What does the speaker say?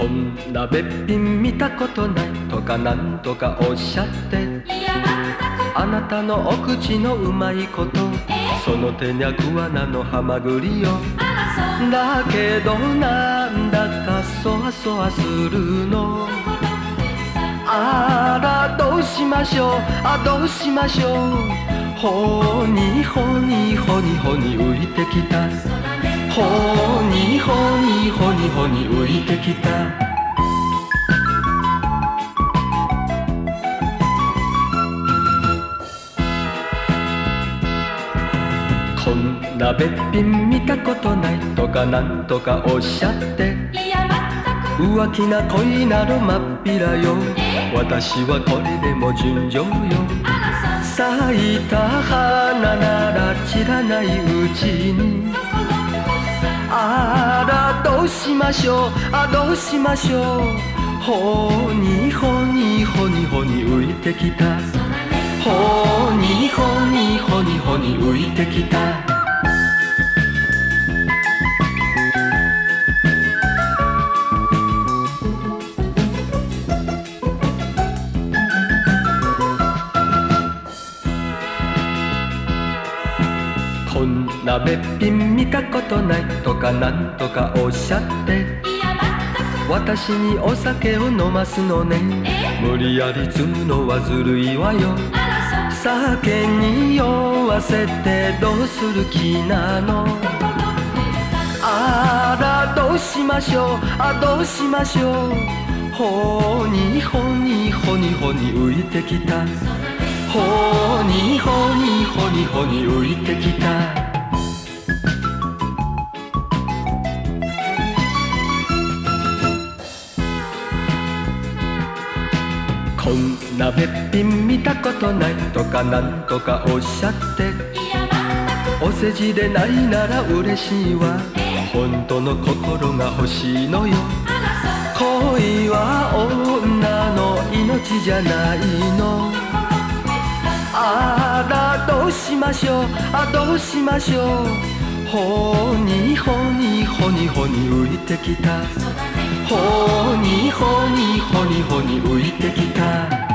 こんなべっぴん見たことないとかなんとかおっしゃって、あなたのお口のうまいこと、その手にゃグアナのハマグリよ。だけどなんだかそわそわするの。あらどうしましょう、どうしましょう。ほにほにほにほに浮いてきた。ほにほにほにほに浮いてきた。こんなべっぴん見たことないとかなんとかおっしゃって、浮気な恋なるまっぴらよ。私はこれでも純情よ。咲いた花なら散らないうちに。あらどうしましょう、どうしましょう。ほにほにほにほに浮いてきた。ほにほにほにほに浮いてきた。こんなべっぴん見たことないとかなんとかおっしゃって、私にお酒を飲ますのね。無理やり積むのはずるいわよ。酒に酔わせてどうする気なの。あらどうしましょう、どうしましょう。ほにほにほにほに浮いてきた。ほにほにほにほに浮いてきた。こんなべっぴん見たことないとかなんとかおっしゃって、お世辞でないなら嬉しいわ。本当の心が欲しいのよ。恋は女の命じゃないの。あらどうしましょう、どうしましょう。ほにほにほにほに浮いてきた。ほにほにほにほに浮いてきた。